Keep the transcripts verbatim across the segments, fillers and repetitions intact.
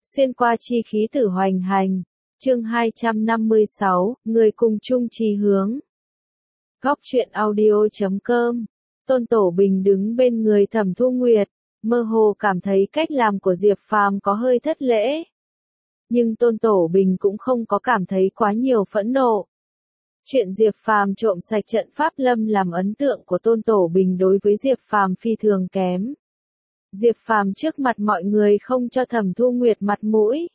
xuyên qua chi khí tử hoành hành. Chương hai trăm năm mươi sáu, người cùng chung chí hướng. Góc truyện audio chấm com. Tôn Tổ Bình đứng bên người Thẩm Thu Nguyệt, mơ hồ cảm thấy cách làm của Diệp Phàm có hơi thất lễ. Nhưng Tôn Tổ Bình cũng không có cảm thấy quá nhiều phẫn nộ. Chuyện Diệp Phàm trộm sạch trận pháp lâm làm ấn tượng của Tôn Tổ Bình đối với Diệp Phàm phi thường kém. Diệp Phàm trước mặt mọi người không cho Thẩm Thu Nguyệt mặt mũi.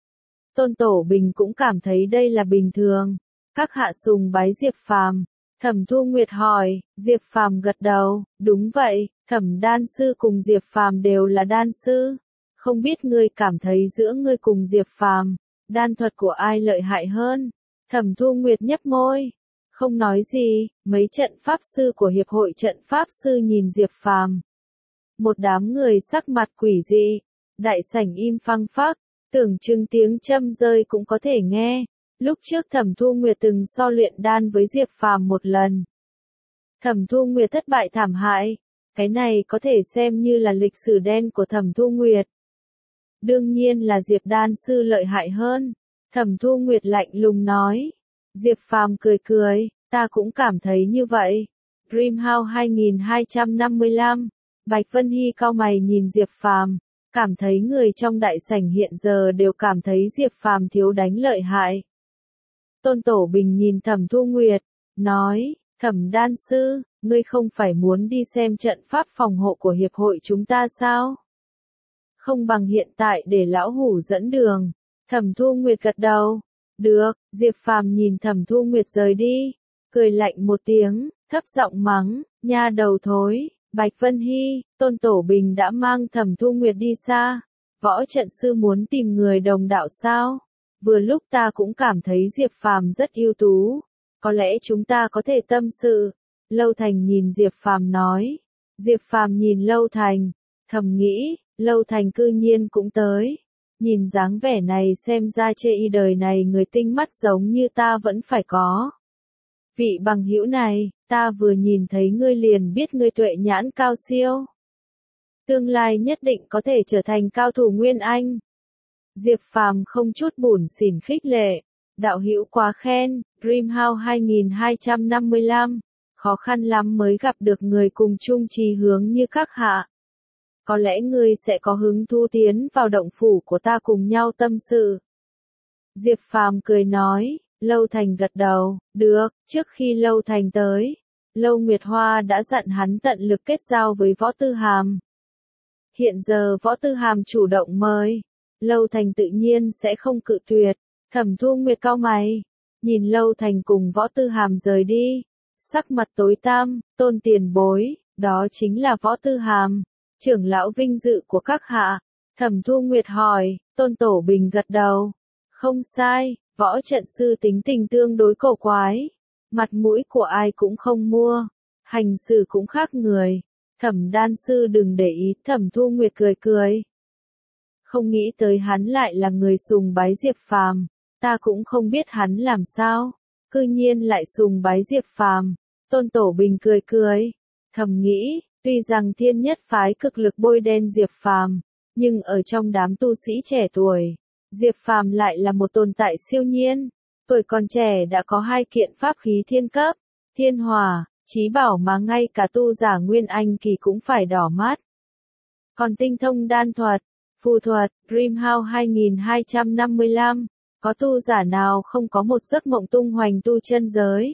Tôn Tổ Bình cũng cảm thấy đây là bình thường. Các hạ sùng bái Diệp Phàm. Thẩm Thu Nguyệt hỏi, Diệp Phàm gật đầu, đúng vậy, Thẩm đan sư cùng Diệp Phàm đều là đan sư. Không biết ngươi cảm thấy giữa ngươi cùng Diệp Phàm, đan thuật của ai lợi hại hơn? Thẩm Thu Nguyệt nhếch môi, không nói gì. Mấy trận pháp sư của hiệp hội trận pháp sư nhìn Diệp Phàm. Một đám người sắc mặt quỷ dị, đại sảnh im phăng phắc, tưởng chừng tiếng châm rơi cũng có thể nghe. Lúc trước Thẩm Thu Nguyệt từng so luyện đan với Diệp Phàm một lần. Thẩm Thu Nguyệt thất bại thảm hại, cái này có thể xem như là lịch sử đen của Thẩm Thu Nguyệt. Đương nhiên là Diệp đan sư lợi hại hơn. Thẩm Thu Nguyệt lạnh lùng nói. Diệp Phàm cười cười, ta cũng cảm thấy như vậy. Dreamhouse hai nghìn hai trăm năm mươi lăm. Bạch Vân Hy cau mày nhìn Diệp Phàm, cảm thấy người trong đại sảnh hiện giờ đều cảm thấy Diệp Phàm thiếu đánh lợi hại. Tôn Tổ Bình nhìn Thẩm Thu Nguyệt, nói, Thẩm đan sư, ngươi không phải muốn đi xem trận pháp phòng hộ của hiệp hội chúng ta sao? Không bằng hiện tại để lão hủ dẫn đường. Thẩm Thu Nguyệt gật đầu. Được. Diệp Phàm nhìn Thẩm Thu Nguyệt rời đi, cười lạnh một tiếng, thấp giọng mắng, nha đầu thối. Bạch Vân Hy, Tôn Tổ Bình đã mang Thẩm Thu Nguyệt đi xa. Võ trận sư muốn tìm người đồng đạo sao? Vừa lúc ta cũng cảm thấy Diệp Phàm rất ưu tú. Có lẽ chúng ta có thể tâm sự. Lâu Thành nhìn Diệp Phàm nói. Diệp Phàm nhìn Lâu Thành, thầm nghĩ, Lâu Thành cư nhiên cũng tới. Nhìn dáng vẻ này xem ra chê y đời này người tinh mắt giống như ta vẫn phải có. Vị bằng hữu này, ta vừa nhìn thấy ngươi liền biết ngươi tuệ nhãn cao siêu. Tương lai nhất định có thể trở thành cao thủ Nguyên Anh. Diệp Phàm không chút bủn xỉn khích lệ. Đạo hữu quá khen. Dreamhouse hai nghìn hai trăm năm mươi lăm. Khó khăn lắm mới gặp được người cùng chung chí hướng như các hạ. Có lẽ ngươi sẽ có hứng thú tiến vào động phủ của ta cùng nhau tâm sự. Diệp Phàm cười nói. Lâu Thành gật đầu, được. Trước khi Lâu Thành tới, Lâu Nguyệt Hoa đã dặn hắn tận lực kết giao với Võ Tư Hàm. Hiện giờ Võ Tư Hàm chủ động mời, Lâu Thành tự nhiên sẽ không cự tuyệt. Thẩm Thu Nguyệt cau mày, nhìn Lâu Thành cùng Võ Tư Hàm rời đi, sắc mặt tối tăm. Tôn tiền bối, đó chính là Võ Tư Hàm, trưởng lão vinh dự của các hạ. Thẩm Thu Nguyệt hỏi. Tôn Tổ Bình gật đầu, không sai. Võ trận sư tính tình tương đối cổ quái, mặt mũi của ai cũng không mua, hành xử cũng khác người. Thẩm đan sư đừng để ý. Thẩm Thu Nguyệt cười cười, không nghĩ tới hắn lại là người sùng bái Diệp Phàm, ta cũng không biết hắn làm sao, cư nhiên lại sùng bái Diệp Phàm. Tôn Tổ Bình cười cười, thầm nghĩ, tuy rằng thiên nhất phái cực lực bôi đen Diệp Phàm, nhưng ở trong đám tu sĩ trẻ tuổi, Diệp Phàm lại là một tồn tại siêu nhiên. Tuổi còn trẻ đã có hai kiện pháp khí thiên cấp, thiên hỏa, chí bảo mà ngay cả tu giả Nguyên Anh kỳ cũng phải đỏ mắt. Còn tinh thông đan thuật, phù thuật. Dreamhouse hai nghìn hai trăm năm mươi lăm. Có tu giả nào không có một giấc mộng tung hoành tu chân giới?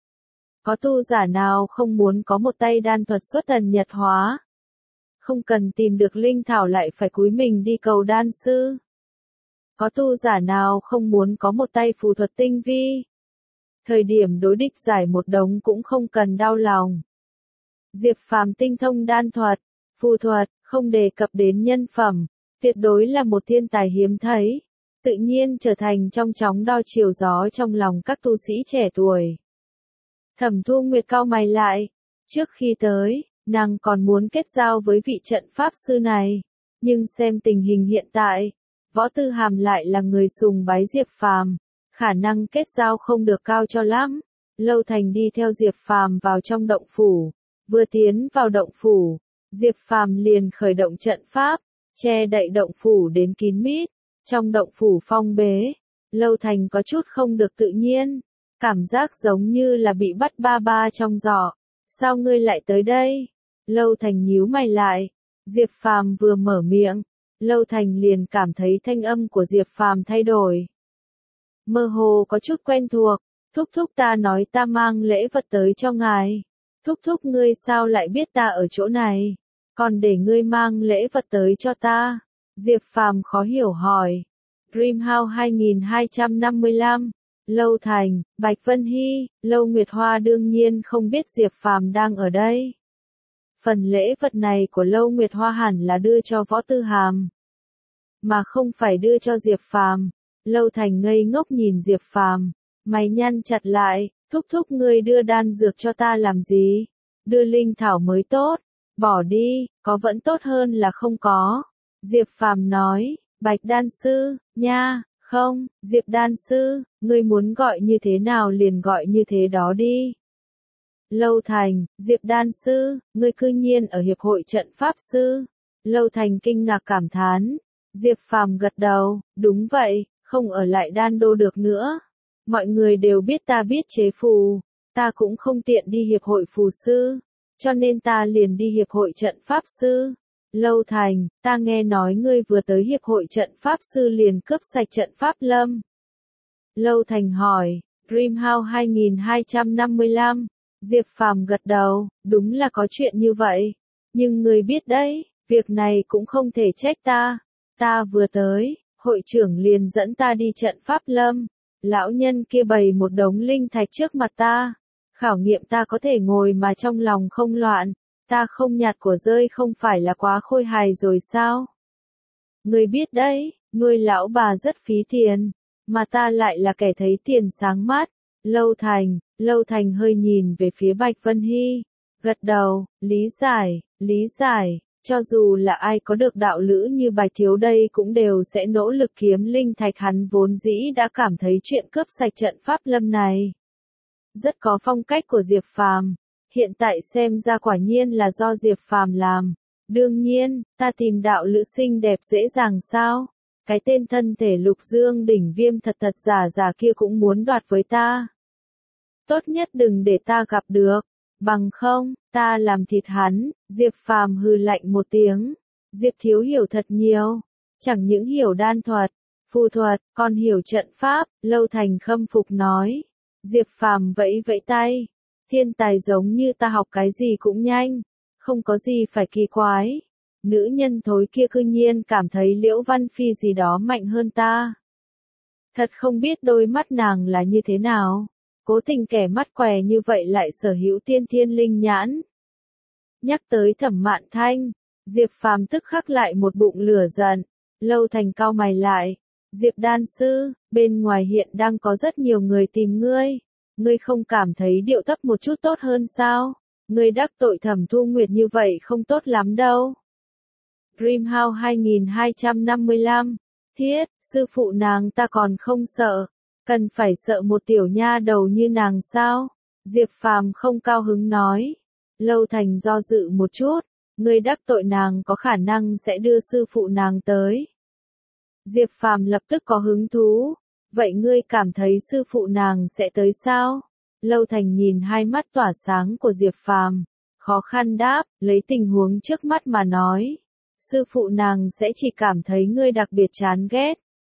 Có tu giả nào không muốn có một tay đan thuật xuất thần nhập hóa? Không cần tìm được linh thảo lại phải cúi mình đi cầu đan sư? Có tu giả nào không muốn có một tay phù thuật tinh vi? Thời điểm đối địch giải một đống cũng không cần đau lòng. Diệp Phàm tinh thông đan thuật, phù thuật, không đề cập đến nhân phẩm, tuyệt đối là một thiên tài hiếm thấy, tự nhiên trở thành trong chóng đo chiều gió trong lòng các tu sĩ trẻ tuổi. Thẩm Thu Nguyệt cau mày lại, trước khi tới, nàng còn muốn kết giao với vị trận pháp sư này, nhưng xem tình hình hiện tại, Võ Tư Hàm lại là người sùng bái Diệp Phàm, khả năng kết giao không được cao cho lắm. Lâu Thành đi theo Diệp Phàm vào trong động phủ, vừa tiến vào động phủ, Diệp Phàm liền khởi động trận pháp, che đậy động phủ đến kín mít. Trong động phủ phong bế, Lâu Thành có chút không được tự nhiên, cảm giác giống như là bị bắt ba ba trong giỏ. Sao ngươi lại tới đây? Lâu Thành nhíu mày lại. Diệp Phàm vừa mở miệng, Lâu Thành liền cảm thấy thanh âm của Diệp Phàm thay đổi. Mơ hồ có chút quen thuộc, thúc thúc ta nói ta mang lễ vật tới cho ngài. Thúc thúc ngươi sao lại biết ta ở chỗ này, còn để ngươi mang lễ vật tới cho ta? Diệp Phàm khó hiểu hỏi. Dreamhouse hai hai năm lăm, Lâu Thành, Bạch Vân Hy, Lâu Nguyệt Hoa đương nhiên không biết Diệp Phàm đang ở đây. Phần lễ vật này của Lâu Nguyệt Hoa hẳn là đưa cho Võ Tư Hàm, mà không phải đưa cho Diệp Phàm. Lâu Thành ngây ngốc nhìn Diệp Phàm, mày nhăn chặt lại, thúc thúc ngươi đưa đan dược cho ta làm gì? Đưa linh thảo mới tốt, bỏ đi, có vẫn tốt hơn là không có. Diệp Phàm nói, Bạch đan sư, nha, không, Diệp đan sư, ngươi muốn gọi như thế nào liền gọi như thế đó đi. Lâu Thành, Diệp đan sư, ngươi cư nhiên ở hiệp hội trận pháp sư. Lâu Thành kinh ngạc cảm thán. Diệp Phàm gật đầu, đúng vậy, không ở lại đan đô được nữa. Mọi người đều biết ta biết chế phù, ta cũng không tiện đi hiệp hội phù sư, cho nên ta liền đi hiệp hội trận pháp sư. Lâu Thành, ta nghe nói ngươi vừa tới hiệp hội trận pháp sư liền cướp sạch trận pháp lâm. Lâu Thành hỏi, Dreamhouse hai hai năm lăm, Diệp Phàm gật đầu, đúng là có chuyện như vậy. Nhưng ngươi biết đấy, việc này cũng không thể trách ta. Ta vừa tới, hội trưởng liền dẫn ta đi trận pháp lâm. Lão nhân kia bày một đống linh thạch trước mặt ta. Khảo nghiệm ta có thể ngồi mà trong lòng không loạn. Ta không nhặt của rơi không phải là quá khôi hài rồi sao? Ngươi biết đấy, nuôi lão bà rất phí tiền, mà ta lại là kẻ thấy tiền sáng mắt. Lâu Thành, Lâu Thành hơi nhìn về phía Bạch Vân Hy, gật đầu, lý giải, lý giải, cho dù là ai có được đạo lữ như Bạch Thiếu đây cũng đều sẽ nỗ lực kiếm linh thạch. Hắn vốn dĩ đã cảm thấy chuyện cướp sạch trận pháp lâm này rất có phong cách của Diệp Phàm. Hiện tại xem ra quả nhiên là do Diệp Phàm làm. Đương nhiên, ta tìm đạo lữ xinh đẹp dễ dàng sao? Cái tên thân thể Lục Dương đỉnh viêm thật thật giả giả kia cũng muốn đoạt với ta. Tốt nhất đừng để ta gặp được, bằng không, ta làm thịt hắn. Diệp Phàm hừ lạnh một tiếng. Diệp Thiếu hiểu thật nhiều, chẳng những hiểu đan thuật, phù thuật, còn hiểu trận pháp. Lâu Thành khâm phục nói. Diệp Phàm vẫy vẫy tay. Thiên tài giống như ta học cái gì cũng nhanh, không có gì phải kỳ quái. Nữ nhân thối kia cư nhiên cảm thấy Liễu Văn Phi gì đó mạnh hơn ta. Thật không biết đôi mắt nàng là như thế nào. Cố tình kẻ mắt què như vậy lại sở hữu tiên thiên linh nhãn. Nhắc tới Thẩm Mạn Thanh, Diệp Phàm tức khắc lại một bụng lửa giận. Lâu Thành cau mày lại. Diệp đan sư, bên ngoài hiện đang có rất nhiều người tìm ngươi. Ngươi không cảm thấy điệu thấp một chút tốt hơn sao? Ngươi đắc tội Thẩm Thu Nguyệt như vậy không tốt lắm đâu. Dreamhouse hai hai năm lăm, thiết, sư phụ nàng ta còn không sợ, cần phải sợ một tiểu nha đầu như nàng sao? Diệp Phàm không cao hứng nói. Lâu Thành do dự một chút, ngươi đắc tội nàng có khả năng sẽ đưa sư phụ nàng tới. Diệp Phàm lập tức có hứng thú. Vậy ngươi cảm thấy sư phụ nàng sẽ tới sao? Lâu Thành nhìn hai mắt tỏa sáng của Diệp Phàm, khó khăn đáp, lấy tình huống trước mắt mà nói. Sư phụ nàng sẽ chỉ cảm thấy ngươi đặc biệt chán ghét.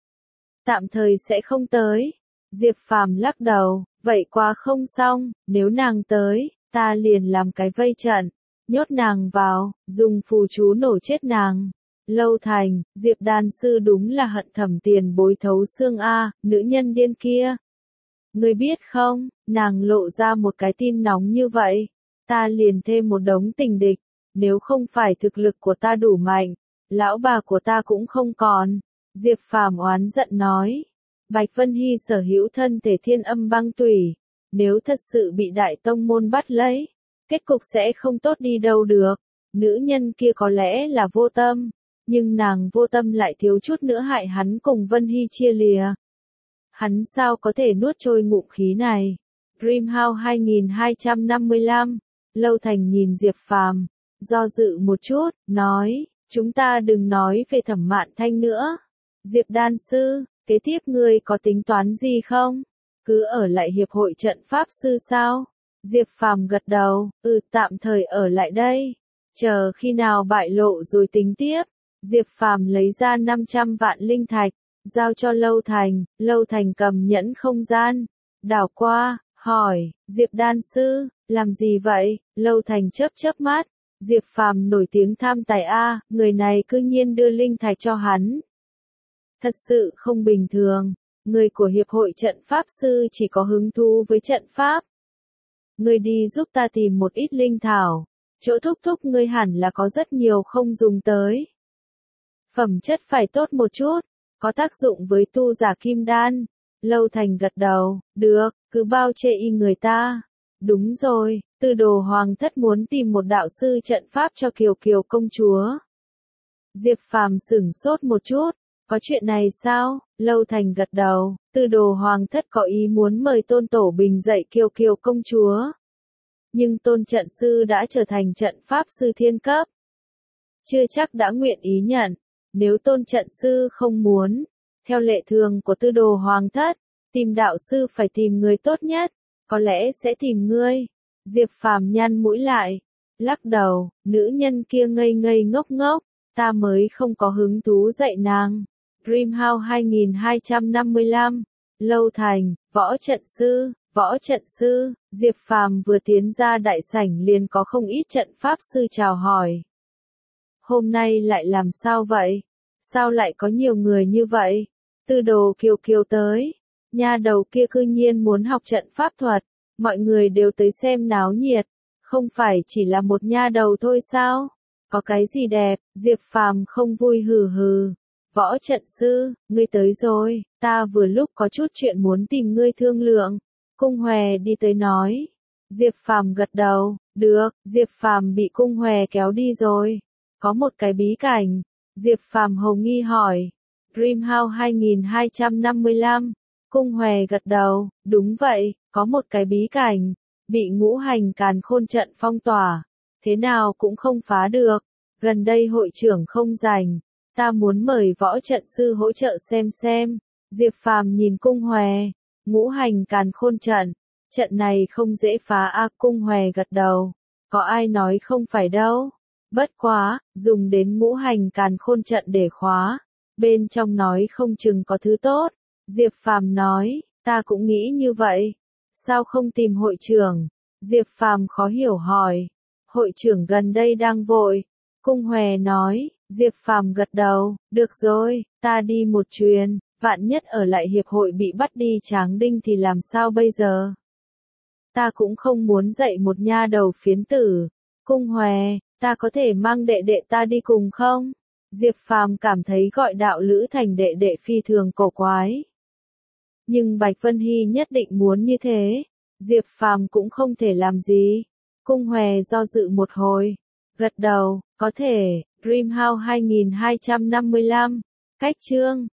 Tạm thời sẽ không tới. Diệp Phàm lắc đầu, vậy quá không xong, nếu nàng tới, ta liền làm cái vây trận, nhốt nàng vào, dùng phù chú nổ chết nàng. Lâu Thành, Diệp đan sư đúng là hận Thẩm tiền bối thấu xương a, nữ nhân điên kia. Ngươi biết không, nàng lộ ra một cái tin nóng như vậy, ta liền thêm một đống tình địch, nếu không phải thực lực của ta đủ mạnh, lão bà của ta cũng không còn. Diệp Phàm oán giận nói. Bạch Vân Hy sở hữu thân thể thiên âm băng tủy, nếu thật sự bị đại tông môn bắt lấy, kết cục sẽ không tốt đi đâu được. Nữ nhân kia có lẽ là vô tâm, nhưng nàng vô tâm lại thiếu chút nữa hại hắn cùng Vân Hy chia lìa. Hắn sao có thể nuốt trôi ngụm khí này? Dreamhouse hai hai năm lăm, Lâu Thành nhìn Diệp Phàm, do dự một chút, nói, chúng ta đừng nói về Thẩm Mạn Thanh nữa. Diệp đan sư, kế tiếp ngươi có tính toán gì không? Cứ ở lại hiệp hội trận pháp sư sao? Diệp Phàm gật đầu, ừ tạm thời ở lại đây. Chờ khi nào bại lộ rồi tính tiếp. Diệp Phàm lấy ra năm trăm vạn linh thạch, giao cho Lâu Thành, Lâu Thành cầm nhẫn không gian. Đảo qua, hỏi, Diệp đan sư, làm gì vậy? Lâu Thành chớp chớp mắt. Diệp Phàm nổi tiếng tham tài a, người này cư nhiên đưa linh thạch cho hắn. Thật sự không bình thường, người của hiệp hội trận pháp sư chỉ có hứng thú với trận pháp. Ngươi đi giúp ta tìm một ít linh thảo, chỗ thúc thúc ngươi hẳn là có rất nhiều không dùng tới. Phẩm chất phải tốt một chút, có tác dụng với tu giả kim đan. Lâu Thành gật đầu, được, cứ bao chê y người ta. Đúng rồi, Tư Đồ Hoàng thất muốn tìm một đạo sư trận pháp cho Kiều Kiều công chúa. Diệp Phàm sửng sốt một chút, có chuyện này sao? Lâu Thành gật đầu, Tư Đồ Hoàng thất có ý muốn mời Tôn Tổ Bình dạy Kiều Kiều công chúa. Nhưng Tôn trận sư đã trở thành trận pháp sư thiên cấp. Chưa chắc đã nguyện ý nhận, nếu Tôn trận sư không muốn, theo lệ thường của Tư Đồ Hoàng thất, tìm đạo sư phải tìm người tốt nhất, có lẽ sẽ tìm ngươi. Diệp Phàm nhăn mũi lại, lắc đầu, nữ nhân kia ngây ngây ngốc ngốc, ta mới không có hứng thú dạy nàng. Dreamhouse hai nghìn hai trăm năm mươi lăm, Lâu Thành, võ trận sư, võ trận sư, Diệp Phàm vừa tiến ra đại sảnh liền có không ít trận pháp sư chào hỏi. Hôm nay lại làm sao vậy? Sao lại có nhiều người như vậy? Tư Đồ Kiều Kiều tới, nha đầu kia cư nhiên muốn học trận pháp thuật, mọi người đều tới xem náo nhiệt, không phải chỉ là một nha đầu thôi sao? Có cái gì đẹp? Diệp Phàm không vui hừ hừ. Võ trận sư, ngươi tới rồi, ta vừa lúc có chút chuyện muốn tìm ngươi thương lượng. Cung Hòe đi tới nói. Diệp Phàm gật đầu, được, Diệp Phàm bị Cung Hòe kéo đi rồi. Có một cái bí cảnh. Diệp Phàm hồ nghi hỏi. Dreamhouse hai nghìn hai trăm năm mươi lăm. Cung Hòe gật đầu, đúng vậy, có một cái bí cảnh. Bị ngũ hành càn khôn trận phong tỏa. Thế nào cũng không phá được. Gần đây hội trưởng không rảnh. Ta muốn mời võ trận sư hỗ trợ xem xem. Diệp Phàm nhìn Cung Hòe. Ngũ hành càn khôn trận. Trận này không dễ phá a. Cung Hòe gật đầu. Có ai nói không phải đâu. Bất quá, dùng đến ngũ hành càn khôn trận để khóa. Bên trong nói không chừng có thứ tốt. Diệp Phàm nói, ta cũng nghĩ như vậy. Sao không tìm hội trưởng? Diệp Phàm khó hiểu hỏi. Hội trưởng gần đây đang vội. Cung Hòe nói. Diệp Phàm gật đầu, được rồi, ta đi một chuyến, vạn nhất ở lại hiệp hội bị bắt đi Tráng Đinh thì làm sao bây giờ? Ta cũng không muốn dạy một nha đầu phiến tử. Cung Hòe, ta có thể mang đệ đệ ta đi cùng không? Diệp Phàm cảm thấy gọi đạo lữ thành đệ đệ phi thường cổ quái. Nhưng Bạch Vân Hy nhất định muốn như thế. Diệp Phàm cũng không thể làm gì. Cung Hòe do dự một hồi. Gật đầu, có thể. Dreamhouse hai nghìn hai trăm năm mươi lăm. Cách chương